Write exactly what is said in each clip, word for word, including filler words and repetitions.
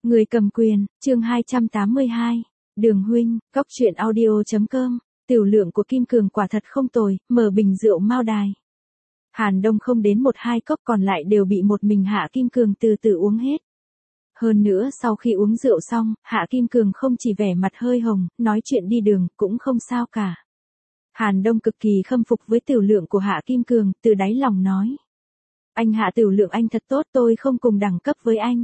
Người cầm quyền, chương hai trăm tám mươi hai. Đường huynh, Cóc truyện audio chấm com. Tiểu lượng của Kim Cường quả thật không tồi, mở bình rượu Mao Đài. Hàn Đông không đến một hai cốc, còn lại đều bị một mình Hạ Kim Cường từ từ uống hết. Hơn nữa sau khi uống rượu xong, Hạ Kim Cường không chỉ vẻ mặt hơi hồng, nói chuyện đi đường cũng không sao cả. Hàn Đông cực kỳ khâm phục với tiểu lượng của Hạ Kim Cường, từ đáy lòng nói. Anh Hạ, tiểu lượng anh thật tốt, tôi không cùng đẳng cấp với anh.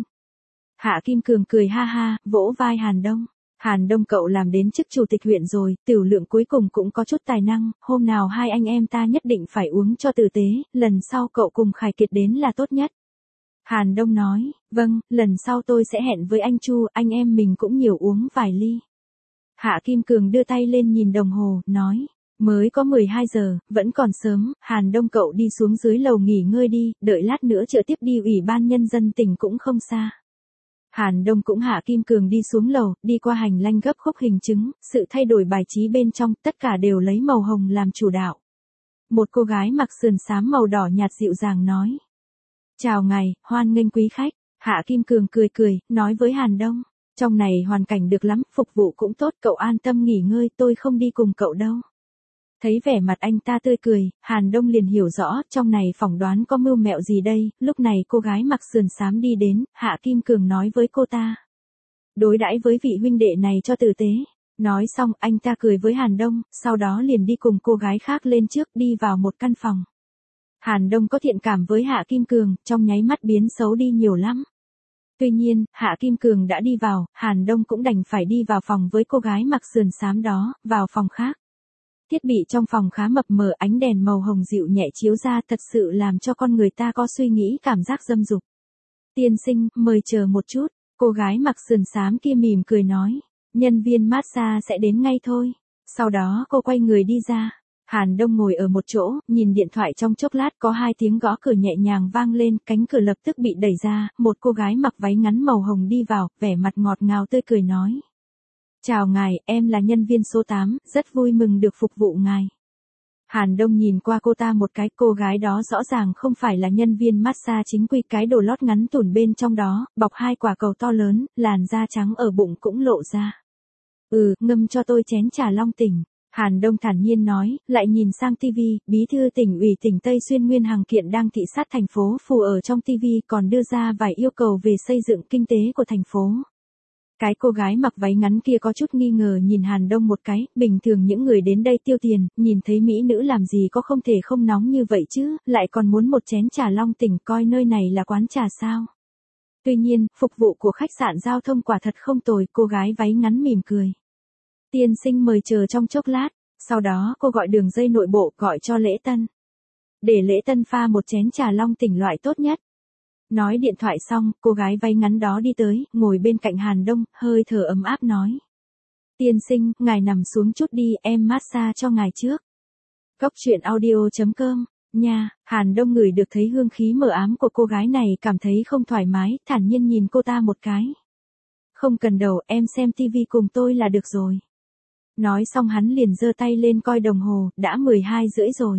Hạ Kim Cường cười ha ha, vỗ vai Hàn Đông. Hàn Đông, cậu làm đến chức chủ tịch huyện rồi, tiểu lượng cuối cùng cũng có chút tài năng, hôm nào hai anh em ta nhất định phải uống cho tử tế, lần sau cậu cùng Khải Kiệt đến là tốt nhất. Hàn Đông nói, vâng, lần sau tôi sẽ hẹn với anh Chu, anh em mình cũng nhiều uống vài ly. Hạ Kim Cường đưa tay lên nhìn đồng hồ, nói, mới có mười hai giờ, vẫn còn sớm, Hàn Đông cậu đi xuống dưới lầu nghỉ ngơi đi, đợi lát nữa chợ tiếp đi Ủy ban Nhân dân tỉnh cũng không xa. Hàn Đông cũng Hạ Kim Cường đi xuống lầu, đi qua hành lang gấp khúc hình chứng, sự thay đổi bài trí bên trong, tất cả đều lấy màu hồng làm chủ đạo. Một cô gái mặc sườn xám màu đỏ nhạt dịu dàng nói. Chào ngài, hoan nghênh quý khách. Hạ Kim Cường cười cười, nói với Hàn Đông. Trong này hoàn cảnh được lắm, phục vụ cũng tốt, cậu an tâm nghỉ ngơi, tôi không đi cùng cậu đâu. Thấy vẻ mặt anh ta tươi cười, Hàn Đông liền hiểu rõ, trong này phỏng đoán có mưu mẹo gì đây. Lúc này cô gái mặc sườn xám đi đến, Hạ Kim Cường nói với cô ta. Đối đãi với vị huynh đệ này cho tử tế. Nói xong, anh ta cười với Hàn Đông, sau đó liền đi cùng cô gái khác lên trước, đi vào một căn phòng. Hàn Đông có thiện cảm với Hạ Kim Cường, trong nháy mắt biến xấu đi nhiều lắm. Tuy nhiên, Hạ Kim Cường đã đi vào, Hàn Đông cũng đành phải đi vào phòng với cô gái mặc sườn xám đó, vào phòng khác. Thiết bị trong phòng khá mập mờ, ánh đèn màu hồng dịu nhẹ chiếu ra, thật sự làm cho con người ta có suy nghĩ cảm giác dâm dục. Tiên sinh, mời chờ một chút, cô gái mặc sườn xám kia mỉm cười nói, nhân viên massage sẽ đến ngay thôi. Sau đó cô quay người đi ra. Hàn Đông ngồi ở một chỗ, nhìn điện thoại trong chốc lát, có hai tiếng gõ cửa nhẹ nhàng vang lên, cánh cửa lập tức bị đẩy ra, một cô gái mặc váy ngắn màu hồng đi vào, vẻ mặt ngọt ngào tươi cười nói. Chào ngài, em là nhân viên số tám, rất vui mừng được phục vụ ngài. Hàn Đông nhìn qua cô ta một cái, cô gái đó rõ ràng không phải là nhân viên massage chính quy, cái đồ lót ngắn tủn bên trong đó, bọc hai quả cầu to lớn, làn da trắng ở bụng cũng lộ ra. Ừ, ngâm cho tôi chén trà Long Tỉnh. Hàn Đông thản nhiên nói, lại nhìn sang tivi, bí thư tỉnh ủy tỉnh Tây Xuyên Nguyên Hằng Kiện đang thị sát thành phố Phù ở trong tivi, còn đưa ra vài yêu cầu về xây dựng kinh tế của thành phố. Cái cô gái mặc váy ngắn kia có chút nghi ngờ nhìn Hàn Đông một cái, bình thường những người đến đây tiêu tiền, nhìn thấy mỹ nữ làm gì có không thể không nóng như vậy chứ, lại còn muốn một chén trà Long Tỉnh, coi nơi này là quán trà sao. Tuy nhiên, phục vụ của khách sạn giao thông quả thật không tồi, cô gái váy ngắn mỉm cười. Tiên sinh mời chờ trong chốc lát, sau đó cô gọi đường dây nội bộ, gọi cho Lễ Tân. Để Lễ Tân pha một chén trà Long Tỉnh loại tốt nhất. Nói điện thoại xong, cô gái váy ngắn đó đi tới, ngồi bên cạnh Hàn Đông, hơi thở ấm áp nói. Tiên sinh, ngài nằm xuống chút đi, em massage cho ngài trước. Cóc truyện audio chấm com, nha. Hàn Đông ngửi được thấy hương khí mờ ám của cô gái này, cảm thấy không thoải mái, thản nhiên nhìn cô ta một cái. Không cần đâu, em xem tivi cùng tôi là được rồi. Nói xong hắn liền giơ tay lên coi đồng hồ, đã mười hai rưỡi rồi.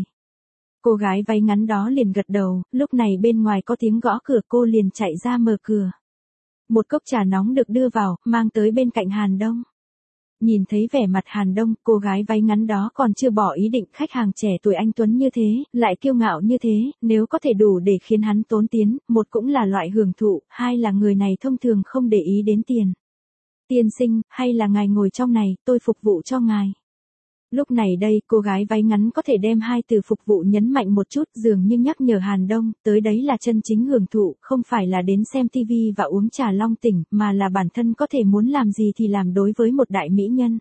Cô gái váy ngắn đó liền gật đầu, lúc này bên ngoài có tiếng gõ cửa, cô liền chạy ra mở cửa. Một cốc trà nóng được đưa vào, mang tới bên cạnh Hàn Đông. Nhìn thấy vẻ mặt Hàn Đông, cô gái váy ngắn đó còn chưa bỏ ý định, khách hàng trẻ tuổi anh tuấn như thế, lại kiêu ngạo như thế, nếu có thể đủ để khiến hắn tốn tiến, một cũng là loại hưởng thụ, hai là người này thông thường không để ý đến tiền. Tiên sinh, hay là ngài ngồi trong này, tôi phục vụ cho ngài. Lúc này đây, cô gái váy ngắn có thể đem hai từ phục vụ nhấn mạnh một chút, dường như nhắc nhở Hàn Đông, tới đấy là chân chính hưởng thụ, không phải là đến xem tivi và uống trà Long Tỉnh, mà là bản thân có thể muốn làm gì thì làm đối với một đại mỹ nhân.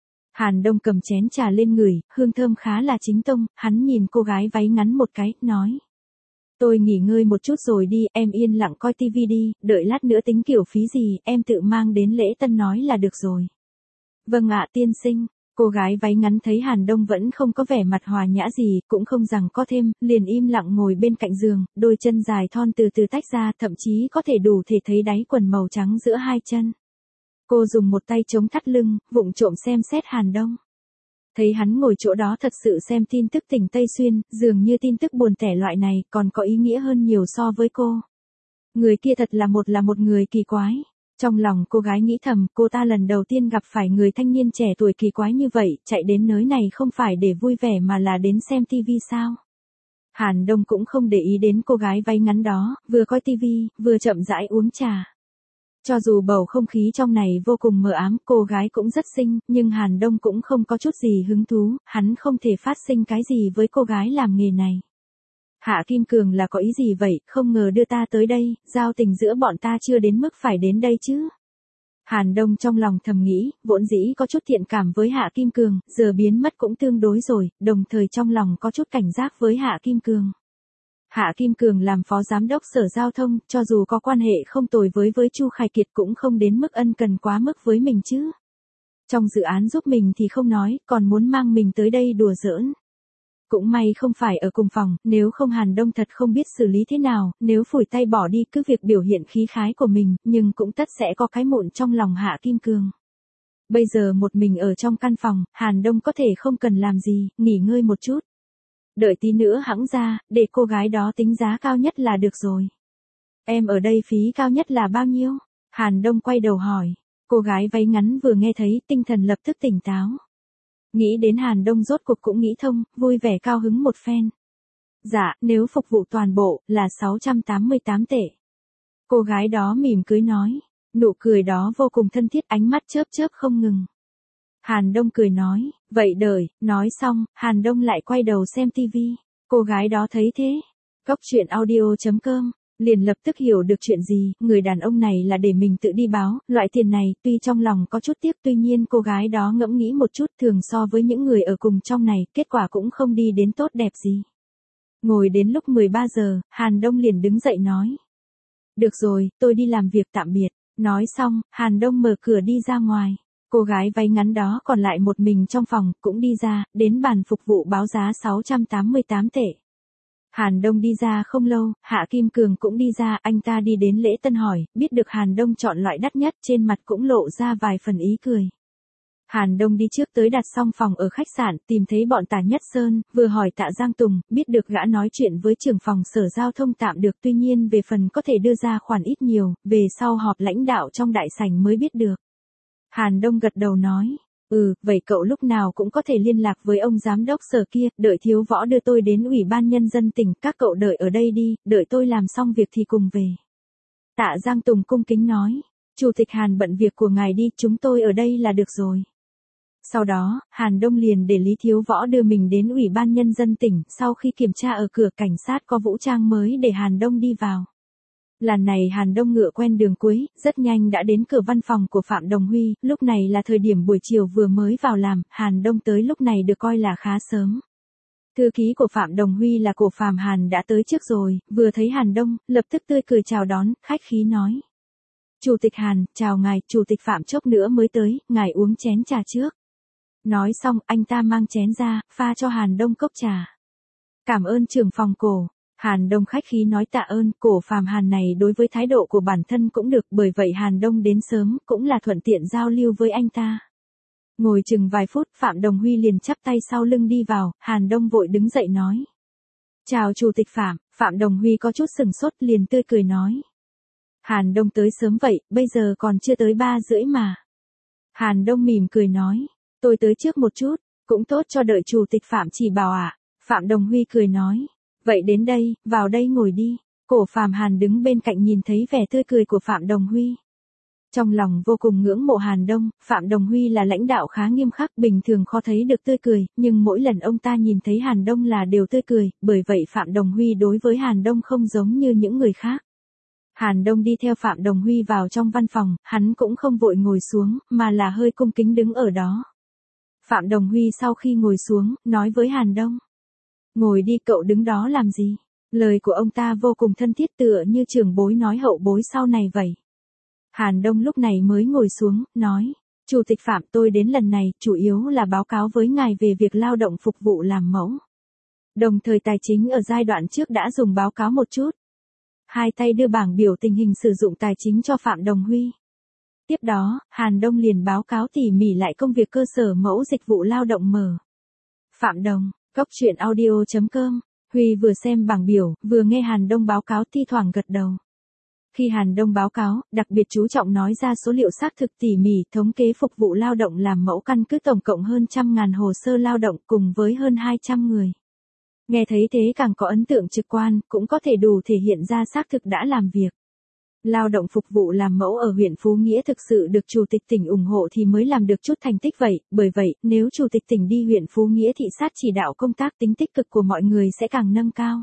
Hàn Đông cầm chén trà lên ngửi, hương thơm khá là chính tông, hắn nhìn cô gái váy ngắn một cái, nói. Tôi nghỉ ngơi một chút rồi đi, em yên lặng coi tivi đi, đợi lát nữa tính kiểu phí gì, em tự mang đến Lễ Tân nói là được rồi. Vâng ạ tiên sinh. Cô gái váy ngắn thấy Hàn Đông vẫn không có vẻ mặt hòa nhã gì, cũng không rằng có thêm, liền im lặng ngồi bên cạnh giường, đôi chân dài thon từ từ tách ra, thậm chí có thể đủ thể thấy đáy quần màu trắng giữa hai chân. Cô dùng một tay chống thắt lưng, vụng trộm xem xét Hàn Đông. Thấy hắn ngồi chỗ đó thật sự xem tin tức tỉnh Tây Xuyên, dường như tin tức buồn tẻ loại này còn có ý nghĩa hơn nhiều so với cô. Người kia thật là một là một người kỳ quái. Trong lòng cô gái nghĩ thầm, cô ta lần đầu tiên gặp phải người thanh niên trẻ tuổi kỳ quái như vậy, chạy đến nơi này không phải để vui vẻ mà là đến xem tivi sao. Hàn Đông cũng không để ý đến cô gái váy ngắn đó, vừa coi tivi, vừa chậm rãi uống trà. Cho dù bầu không khí trong này vô cùng mờ ám, cô gái cũng rất xinh, nhưng Hàn Đông cũng không có chút gì hứng thú, hắn không thể phát sinh cái gì với cô gái làm nghề này. Hạ Kim Cường là có ý gì vậy, không ngờ đưa ta tới đây, giao tình giữa bọn ta chưa đến mức phải đến đây chứ. Hàn Đông trong lòng thầm nghĩ, vốn dĩ có chút thiện cảm với Hạ Kim Cường, giờ biến mất cũng tương đối rồi, đồng thời trong lòng có chút cảnh giác với Hạ Kim Cường. Hạ Kim Cường làm phó giám đốc sở giao thông, cho dù có quan hệ không tồi với với Chu Khải Kiệt cũng không đến mức ân cần quá mức với mình chứ. Trong dự án giúp mình thì không nói, còn muốn mang mình tới đây đùa giỡn. Cũng may không phải ở cùng phòng, nếu không Hàn Đông thật không biết xử lý thế nào, nếu phủi tay bỏ đi cứ việc biểu hiện khí khái của mình, nhưng cũng tất sẽ có cái mụn trong lòng Hạ Kim Cường. Bây giờ một mình ở trong căn phòng, Hàn Đông có thể không cần làm gì, nghỉ ngơi một chút. Đợi tí nữa hẵng ra, để cô gái đó tính giá cao nhất là được rồi. Em ở đây phí cao nhất là bao nhiêu? Hàn Đông quay đầu hỏi. Cô gái váy ngắn vừa nghe thấy, tinh thần lập tức tỉnh táo. Nghĩ đến Hàn Đông rốt cuộc cũng nghĩ thông, vui vẻ cao hứng một phen. Dạ, nếu phục vụ toàn bộ, là sáu trăm tám mươi tám tệ. Cô gái đó mỉm cười nói. Nụ cười đó vô cùng thân thiết, ánh mắt chớp chớp không ngừng. Hàn Đông cười nói, vậy đợi, nói xong, Hàn Đông lại quay đầu xem tivi. Cô gái đó thấy thế. Cốc truyện audio chấm com, liền lập tức hiểu được chuyện gì, người đàn ông này là để mình tự đi báo, loại tiền này, tuy trong lòng có chút tiếc tuy nhiên cô gái đó ngẫm nghĩ một chút thường so với những người ở cùng trong này, kết quả cũng không đi đến tốt đẹp gì. Ngồi đến lúc mười ba giờ, Hàn Đông liền đứng dậy nói. Được rồi, tôi đi làm việc tạm biệt. Nói xong, Hàn Đông mở cửa đi ra ngoài. Cô gái váy ngắn đó còn lại một mình trong phòng, cũng đi ra, đến bàn phục vụ báo giá sáu trăm tám mươi tám tệ. Hàn Đông đi ra không lâu, Hạ Kim Cường cũng đi ra, anh ta đi đến lễ tân hỏi, biết được Hàn Đông chọn loại đắt nhất, trên mặt cũng lộ ra vài phần ý cười. Hàn Đông đi trước tới đặt xong phòng ở khách sạn, tìm thấy bọn Tả Nhất Sơn, vừa hỏi Tạ Giang Tùng, biết được gã nói chuyện với trưởng phòng sở giao thông tạm được, tuy nhiên về phần có thể đưa ra khoản ít nhiều, về sau họp lãnh đạo trong đại sảnh mới biết được. Hàn Đông gật đầu nói, ừ, vậy cậu lúc nào cũng có thể liên lạc với ông giám đốc sở kia, đợi Thiếu Võ đưa tôi đến Ủy ban Nhân dân tỉnh, các cậu đợi ở đây đi, đợi tôi làm xong việc thì cùng về. Tạ Giang Tùng cung kính nói, Chủ tịch Hàn bận việc của ngài đi, chúng tôi ở đây là được rồi. Sau đó, Hàn Đông liền để Lý Thiếu Võ đưa mình đến Ủy ban Nhân dân tỉnh, sau khi kiểm tra ở cửa cảnh sát có vũ trang mới để Hàn Đông đi vào. Lần này Hàn Đông ngựa quen đường cuối, rất nhanh đã đến cửa văn phòng của Phạm Đồng Huy, lúc này là thời điểm buổi chiều vừa mới vào làm, Hàn Đông tới lúc này được coi là khá sớm. Thư ký của Phạm Đồng Huy là Cổ Phạm Hàn đã tới trước rồi, vừa thấy Hàn Đông, lập tức tươi cười chào đón, khách khí nói. Chủ tịch Hàn, chào ngài, Chủ tịch Phạm chốc nữa mới tới, ngài uống chén trà trước. Nói xong, anh ta mang chén ra, pha cho Hàn Đông cốc trà. Cảm ơn trưởng phòng Cổ. Hàn Đông khách khí nói tạ ơn, Cổ Phạm Hàn này đối với thái độ của bản thân cũng được, bởi vậy Hàn Đông đến sớm, cũng là thuận tiện giao lưu với anh ta. Ngồi chừng vài phút, Phạm Đồng Huy liền chắp tay sau lưng đi vào, Hàn Đông vội đứng dậy nói. Chào Chủ tịch Phạm, Phạm Đồng Huy có chút sừng sốt liền tươi cười nói. Hàn Đông tới sớm vậy, bây giờ còn chưa tới ba rưỡi mà. Hàn Đông mỉm cười nói, tôi tới trước một chút, cũng tốt cho đợi Chủ tịch Phạm chỉ bảo ạ. À. Phạm Đồng Huy cười nói. Vậy đến đây, vào đây ngồi đi. Cổ Phạm Hàn đứng bên cạnh nhìn thấy vẻ tươi cười của Phạm Đồng Huy. Trong lòng vô cùng ngưỡng mộ Hàn Đông, Phạm Đồng Huy là lãnh đạo khá nghiêm khắc, bình thường khó thấy được tươi cười, nhưng mỗi lần ông ta nhìn thấy Hàn Đông là đều tươi cười, bởi vậy Phạm Đồng Huy đối với Hàn Đông không giống như những người khác. Hàn Đông đi theo Phạm Đồng Huy vào trong văn phòng, hắn cũng không vội ngồi xuống, mà là hơi cung kính đứng ở đó. Phạm Đồng Huy sau khi ngồi xuống, nói với Hàn Đông. Ngồi đi, cậu đứng đó làm gì? Lời của ông ta vô cùng thân thiết tựa như trưởng bối nói hậu bối sau này vậy. Hàn Đông lúc này mới ngồi xuống, nói. Chủ tịch Phạm, tôi đến lần này, chủ yếu là báo cáo với ngài về việc lao động phục vụ làm mẫu. Đồng thời tài chính ở giai đoạn trước đã dùng báo cáo một chút. Hai tay đưa bảng biểu tình hình sử dụng tài chính cho Phạm Đồng Huy. Tiếp đó, Hàn Đông liền báo cáo tỉ mỉ lại công việc cơ sở mẫu dịch vụ lao động mở. Phạm Đồng, cốc truyện audio chấm com, Huy vừa xem bảng biểu, vừa nghe Hàn Đông báo cáo thi thoảng gật đầu. Khi Hàn Đông báo cáo, đặc biệt chú trọng nói ra số liệu xác thực tỉ mỉ, thống kế phục vụ lao động làm mẫu căn cứ tổng cộng hơn trăm ngàn hồ sơ lao động cùng với hơn hai trăm người. Nghe thấy thế càng có ấn tượng trực quan, cũng có thể đủ thể hiện ra xác thực đã làm việc. Lao động phục vụ làm mẫu ở huyện Phú Nghĩa thực sự được Chủ tịch tỉnh ủng hộ thì mới làm được chút thành tích vậy, bởi vậy, nếu Chủ tịch tỉnh đi huyện Phú Nghĩa thị sát chỉ đạo công tác tính tích cực của mọi người sẽ càng nâng cao.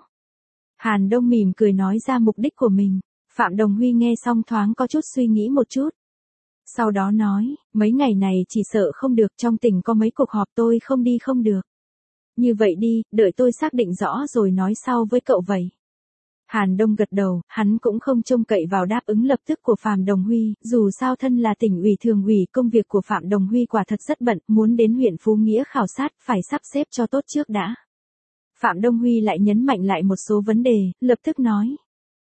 Hàn Đông mỉm cười nói ra mục đích của mình. Phạm Đồng Huy nghe xong thoáng có chút suy nghĩ một chút. Sau đó nói, mấy ngày này chỉ sợ không được, trong tỉnh có mấy cuộc họp tôi không đi không được. Như vậy đi, đợi tôi xác định rõ rồi nói sau với cậu vậy. Hàn Đông gật đầu, hắn cũng không trông cậy vào đáp ứng lập tức của Phạm Đồng Huy, dù sao thân là tỉnh ủy thường ủy, công việc của Phạm Đồng Huy quả thật rất bận, muốn đến huyện Phú Nghĩa khảo sát phải sắp xếp cho tốt trước đã. Phạm Đồng Huy lại nhấn mạnh lại một số vấn đề, lập tức nói.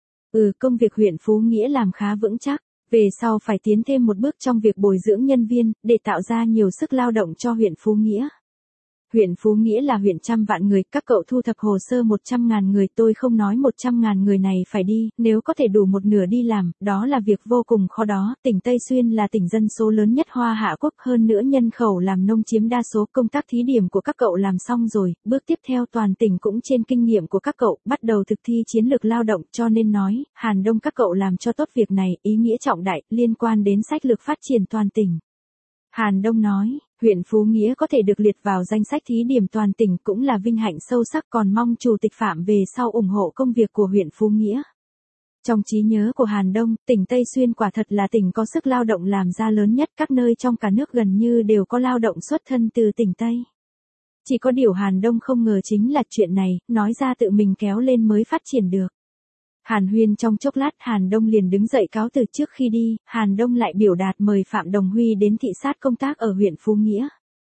Ừ, công việc huyện Phú Nghĩa làm khá vững chắc, về sau phải tiến thêm một bước trong việc bồi dưỡng nhân viên, để tạo ra nhiều sức lao động cho huyện Phú Nghĩa. Huyện Phú Nghĩa là huyện trăm vạn người, các cậu thu thập hồ sơ một trăm ngàn người, tôi không nói một trăm ngàn người này phải đi, nếu có thể đủ một nửa đi làm, đó là việc vô cùng khó đó, tỉnh Tây Xuyên là tỉnh dân số lớn nhất Hoa Hạ Quốc, hơn nữa nhân khẩu làm nông chiếm đa số, công tác thí điểm của các cậu làm xong rồi, bước tiếp theo toàn tỉnh cũng trên kinh nghiệm của các cậu, bắt đầu thực thi chiến lược lao động, cho nên nói, Hàn Đông các cậu làm cho tốt việc này, ý nghĩa trọng đại, liên quan đến sách lược phát triển toàn tỉnh. Hàn Đông nói, huyện Phú Nghĩa có thể được liệt vào danh sách thí điểm toàn tỉnh cũng là vinh hạnh sâu sắc, còn mong Chủ tịch Phạm về sau ủng hộ công việc của huyện Phú Nghĩa. Trong trí nhớ của Hàn Đông, tỉnh Tây Xuyên quả thật là tỉnh có sức lao động làm ra lớn nhất, các nơi trong cả nước gần như đều có lao động xuất thân từ tỉnh Tây. Chỉ có điều Hàn Đông không ngờ chính là chuyện này, nói ra tự mình kéo lên mới phát triển được. Hàn huyên trong chốc lát, Hàn Đông liền đứng dậy cáo từ. Trước khi đi, Hàn Đông lại biểu đạt mời Phạm Đồng Huy đến thị sát công tác ở huyện Phú Nghĩa.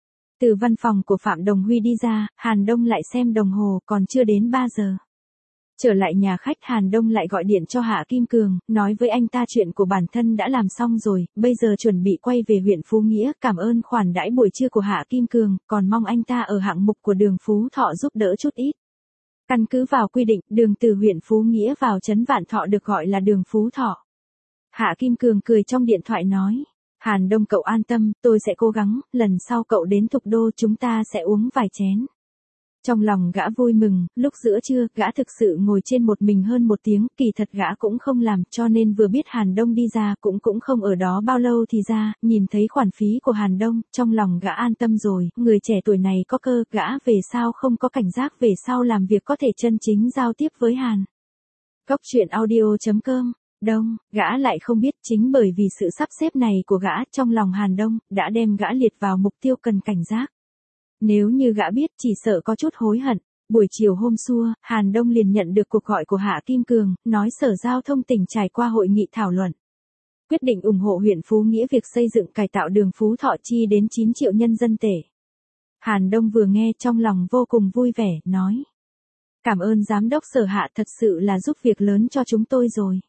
Từ văn phòng của Phạm Đồng Huy đi ra, Hàn Đông lại xem đồng hồ, còn chưa đến ba giờ. Trở lại nhà khách, Hàn Đông lại gọi điện cho Hạ Kim Cường, nói với anh ta chuyện của bản thân đã làm xong rồi, bây giờ chuẩn bị quay về huyện Phú Nghĩa, cảm ơn khoản đãi buổi trưa của Hạ Kim Cường, còn mong anh ta ở hạng mục của đường Phú Thọ giúp đỡ chút ít. Căn cứ vào quy định, đường từ huyện Phú Nghĩa vào trấn Vạn Thọ được gọi là đường Phú Thọ. Hạ Kim Cường cười trong điện thoại nói, Hàn Đông cậu an tâm, tôi sẽ cố gắng, lần sau cậu đến Thục Đô chúng ta sẽ uống vài chén. Trong lòng gã vui mừng, lúc giữa trưa, gã thực sự ngồi trên một mình hơn một tiếng, kỳ thật gã cũng không làm, cho nên vừa biết Hàn Đông đi ra cũng cũng không ở đó bao lâu thì ra, nhìn thấy khoản phí của Hàn Đông, trong lòng gã an tâm rồi, người trẻ tuổi này có cơ, gã về sau không có cảnh giác, về sau làm việc có thể chân chính giao tiếp với Hàn. Góc truyện audio chấm com Đông, gã lại không biết chính bởi vì sự sắp xếp này của gã trong lòng Hàn Đông, đã đem gã liệt vào mục tiêu cần cảnh giác. Nếu như gã biết chỉ sợ có chút hối hận. Buổi chiều hôm xua, Hàn Đông liền nhận được cuộc gọi của Hạ Kim Cường, nói Sở Giao thông tỉnh trải qua hội nghị thảo luận. Quyết định ủng hộ huyện Phú Nghĩa việc xây dựng cải tạo đường Phú Thọ chi đến chín triệu nhân dân tệ. Hàn Đông vừa nghe trong lòng vô cùng vui vẻ, nói. Cảm ơn Giám đốc Sở Hạ, thật sự là giúp việc lớn cho chúng tôi rồi.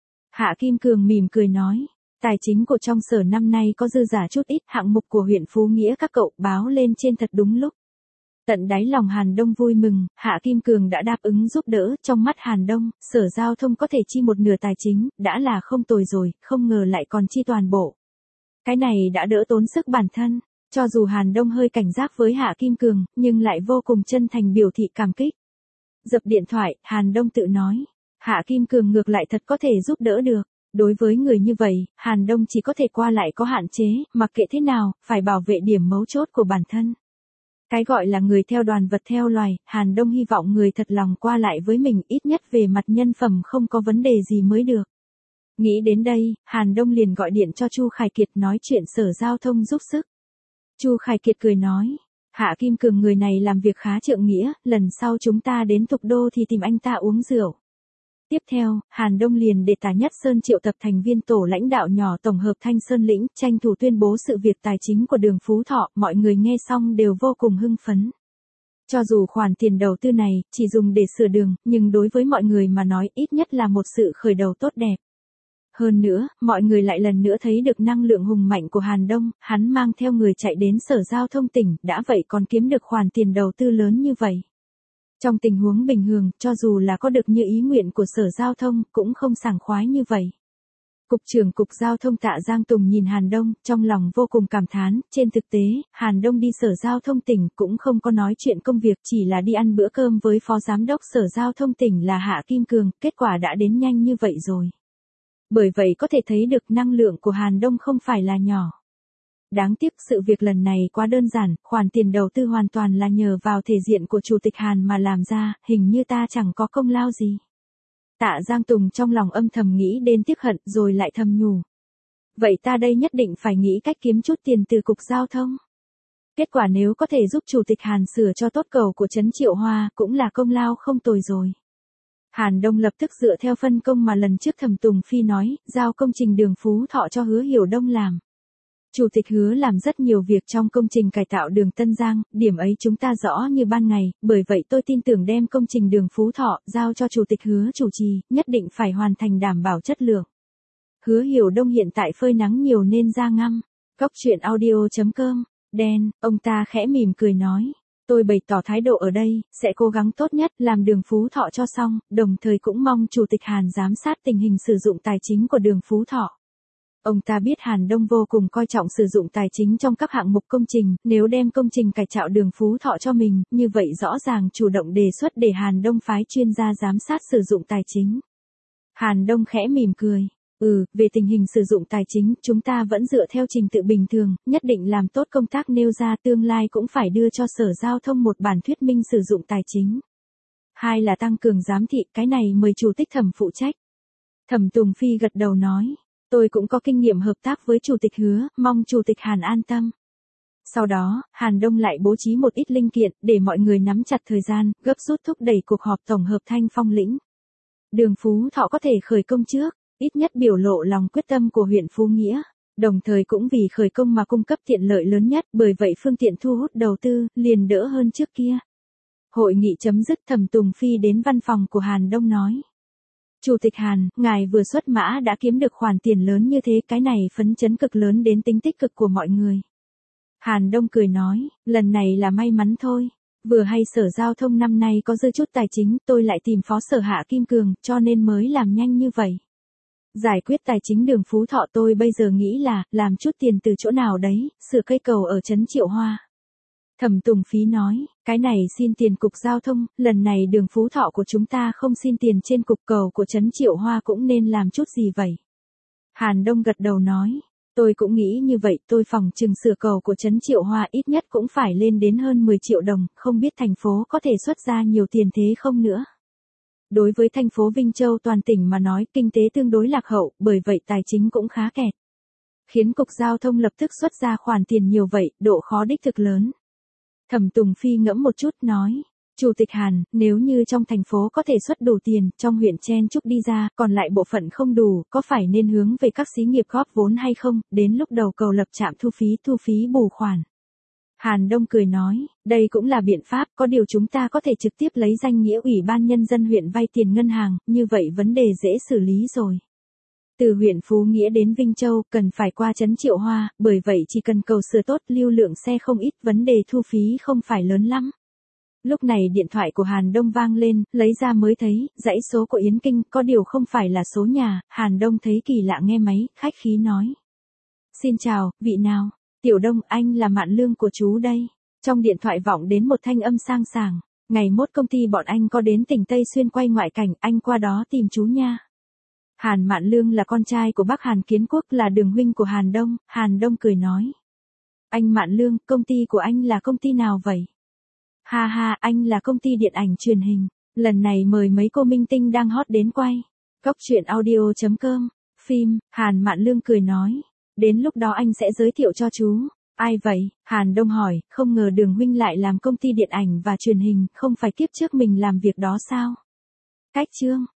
Hạ Kim Cường mỉm cười nói. Tài chính của trong sở năm nay có dư giả chút ít, hạng mục của huyện Phú Nghĩa các cậu báo lên trên thật đúng lúc. Tận đáy lòng Hàn Đông vui mừng, Hạ Kim Cường đã đáp ứng giúp đỡ, trong mắt Hàn Đông, Sở Giao thông có thể chi một nửa tài chính, đã là không tồi rồi, không ngờ lại còn chi toàn bộ. Cái này đã đỡ tốn sức bản thân, cho dù Hàn Đông hơi cảnh giác với Hạ Kim Cường, nhưng lại vô cùng chân thành biểu thị cảm kích. Dập điện thoại, Hàn Đông tự nói, Hạ Kim Cường ngược lại thật có thể giúp đỡ được. Đối với người như vậy, Hàn Đông chỉ có thể qua lại có hạn chế, mặc kệ thế nào, phải bảo vệ điểm mấu chốt của bản thân. Cái gọi là người theo đoàn vật theo loài, Hàn Đông hy vọng người thật lòng qua lại với mình, ít nhất về mặt nhân phẩm không có vấn đề gì mới được. Nghĩ đến đây, Hàn Đông liền gọi điện cho Chu Khải Kiệt nói chuyện Sở Giao thông giúp sức. Chu Khải Kiệt cười nói, Hạ Kim Cường người này làm việc khá trượng nghĩa, lần sau chúng ta đến Thục Đô thì tìm anh ta uống rượu. Tiếp theo, Hàn Đông liền để Tả Nhất Sơn triệu tập thành viên tổ lãnh đạo nhỏ tổng hợp Thanh Sơn Lĩnh, tranh thủ tuyên bố sự việc tài chính của đường Phú Thọ, mọi người nghe xong đều vô cùng hưng phấn. Cho dù khoản tiền đầu tư này chỉ dùng để sửa đường, nhưng đối với mọi người mà nói ít nhất là một sự khởi đầu tốt đẹp. Hơn nữa, mọi người lại lần nữa thấy được năng lượng hùng mạnh của Hàn Đông, hắn mang theo người chạy đến Sở Giao thông tỉnh, đã vậy còn kiếm được khoản tiền đầu tư lớn như vậy. Trong tình huống bình thường, cho dù là có được như ý nguyện của Sở Giao thông, cũng không sảng khoái như vậy. Cục trưởng Cục Giao thông Tạ Giang Tùng nhìn Hàn Đông, trong lòng vô cùng cảm thán, trên thực tế, Hàn Đông đi Sở Giao thông tỉnh cũng không có nói chuyện công việc, chỉ là đi ăn bữa cơm với Phó Giám đốc Sở Giao thông tỉnh là Hạ Kim Cường, kết quả đã đến nhanh như vậy rồi. Bởi vậy có thể thấy được năng lượng của Hàn Đông không phải là nhỏ. Đáng tiếc sự việc lần này quá đơn giản, khoản tiền đầu tư hoàn toàn là nhờ vào thể diện của Chủ tịch Hàn mà làm ra, hình như ta chẳng có công lao gì. Tạ Giang Tùng trong lòng âm thầm nghĩ đến tiếc hận rồi lại thầm nhủ. Vậy ta đây nhất định phải nghĩ cách kiếm chút tiền từ Cục Giao thông. Kết quả nếu có thể giúp Chủ tịch Hàn sửa cho tốt cầu của Trấn Triệu Hoa cũng là công lao không tồi rồi. Hàn Đông lập tức dựa theo phân công mà lần trước Thẩm Tùng Phi nói, giao công trình đường Phú Thọ cho Hứa Hiểu Đông làm. Chủ tịch Hứa làm rất nhiều việc trong công trình cải tạo đường Tân Giang, điểm ấy chúng ta rõ như ban ngày, bởi vậy tôi tin tưởng đem công trình đường Phú Thọ giao cho Chủ tịch Hứa chủ trì, nhất định phải hoàn thành đảm bảo chất lượng. Hứa Hiểu Đông hiện tại phơi nắng nhiều nên da ngăm. Cóc truyện audio chấm com, đen, ông ta khẽ mỉm cười nói. Tôi bày tỏ thái độ ở đây, sẽ cố gắng tốt nhất làm đường Phú Thọ cho xong, đồng thời cũng mong Chủ tịch Hàn giám sát tình hình sử dụng tài chính của đường Phú Thọ. Ông ta biết Hàn Đông vô cùng coi trọng sử dụng tài chính trong các hạng mục công trình, nếu đem công trình cải tạo đường Phú Thọ cho mình, như vậy rõ ràng chủ động đề xuất để Hàn Đông phái chuyên gia giám sát sử dụng tài chính. Hàn Đông khẽ mỉm cười, ừ, về tình hình sử dụng tài chính, chúng ta vẫn dựa theo trình tự bình thường, nhất định làm tốt công tác nêu ra tương lai cũng phải đưa cho Sở Giao thông một bản thuyết minh sử dụng tài chính. Hai là tăng cường giám thị, cái này mời Chủ tịch Thẩm phụ trách. Thẩm Tùng Phi gật đầu nói. Tôi cũng có kinh nghiệm hợp tác với Chủ tịch Hứa, mong Chủ tịch Hàn an tâm. Sau đó, Hàn Đông lại bố trí một ít linh kiện, để mọi người nắm chặt thời gian, gấp rút thúc đẩy cuộc họp tổng hợp Thanh Phong lĩnh. Đường Phú Thọ có thể khởi công trước, ít nhất biểu lộ lòng quyết tâm của huyện Phú Nghĩa, đồng thời cũng vì khởi công mà cung cấp tiện lợi lớn nhất, bởi vậy phương tiện thu hút đầu tư, liền đỡ hơn trước kia. Hội nghị chấm dứt, Thẩm Tùng Phi đến văn phòng của Hàn Đông nói. Chủ tịch Hàn, ngài vừa xuất mã đã kiếm được khoản tiền lớn như thế, cái này phấn chấn cực lớn đến tính tích cực của mọi người. Hàn Đông cười nói, lần này là may mắn thôi. Vừa hay Sở Giao thông năm nay có dư chút tài chính, tôi lại tìm Phó Sở Hạ Kim Cường, cho nên mới làm nhanh như vậy. Giải quyết tài chính đường Phú Thọ tôi bây giờ nghĩ là, làm chút tiền từ chỗ nào đấy, sửa cây cầu ở Trấn Triệu Hoa. Thẩm Tùng Phí nói, cái này xin tiền Cục Giao thông, lần này đường Phú Thọ của chúng ta không xin tiền trên cục cầu của Trấn Triệu Hoa cũng nên làm chút gì vậy. Hàn Đông gật đầu nói, tôi cũng nghĩ như vậy, tôi phòng chừng sửa cầu của Trấn Triệu Hoa ít nhất cũng phải lên đến hơn mười triệu đồng, không biết thành phố có thể xuất ra nhiều tiền thế không nữa. Đối với thành phố Vinh Châu toàn tỉnh mà nói, kinh tế tương đối lạc hậu, bởi vậy tài chính cũng khá kẹt. Khiến Cục Giao thông lập tức xuất ra khoản tiền nhiều vậy, độ khó đích thực lớn. Thẩm Tùng Phi ngẫm một chút nói, Chủ tịch Hàn, nếu như trong thành phố có thể xuất đủ tiền, trong huyện chen chúc đi ra, còn lại bộ phận không đủ, có phải nên hướng về các xí nghiệp góp vốn hay không, đến lúc đầu cầu lập trạm thu phí thu phí bù khoản. Hàn Đông cười nói, đây cũng là biện pháp, có điều chúng ta có thể trực tiếp lấy danh nghĩa Ủy ban Nhân dân huyện vay tiền ngân hàng, như vậy vấn đề dễ xử lý rồi. Từ huyện Phú Nghĩa đến Vinh Châu, cần phải qua Trấn Triệu Hoa, bởi vậy chỉ cần cầu sửa tốt, lưu lượng xe không ít, vấn đề thu phí không phải lớn lắm. Lúc này điện thoại của Hàn Đông vang lên, lấy ra mới thấy, dãy số của Yến Kinh, có điều không phải là số nhà, Hàn Đông thấy kỳ lạ nghe máy, khách khí nói. Xin chào, vị nào? Tiểu Đông, anh là Mạn Lương của chú đây. Trong điện thoại vọng đến một thanh âm sang sảng, ngày mốt công ty bọn anh có đến tỉnh Tây Xuyên quay ngoại cảnh, anh qua đó tìm chú nha. Hàn Mạn Lương là con trai của bác Hàn Kiến Quốc, là đường huynh của Hàn Đông, Hàn Đông cười nói. Anh Mạn Lương, công ty của anh là công ty nào vậy? Ha ha, anh là công ty điện ảnh truyền hình, lần này mời mấy cô minh tinh đang hot đến quay. Cóc truyện audio chấm com, phim, Hàn Mạn Lương cười nói. Đến lúc đó anh sẽ giới thiệu cho chú. Ai vậy? Hàn Đông hỏi, không ngờ đường huynh lại làm công ty điện ảnh và truyền hình, không phải kiếp trước mình làm việc đó sao? Cách chương.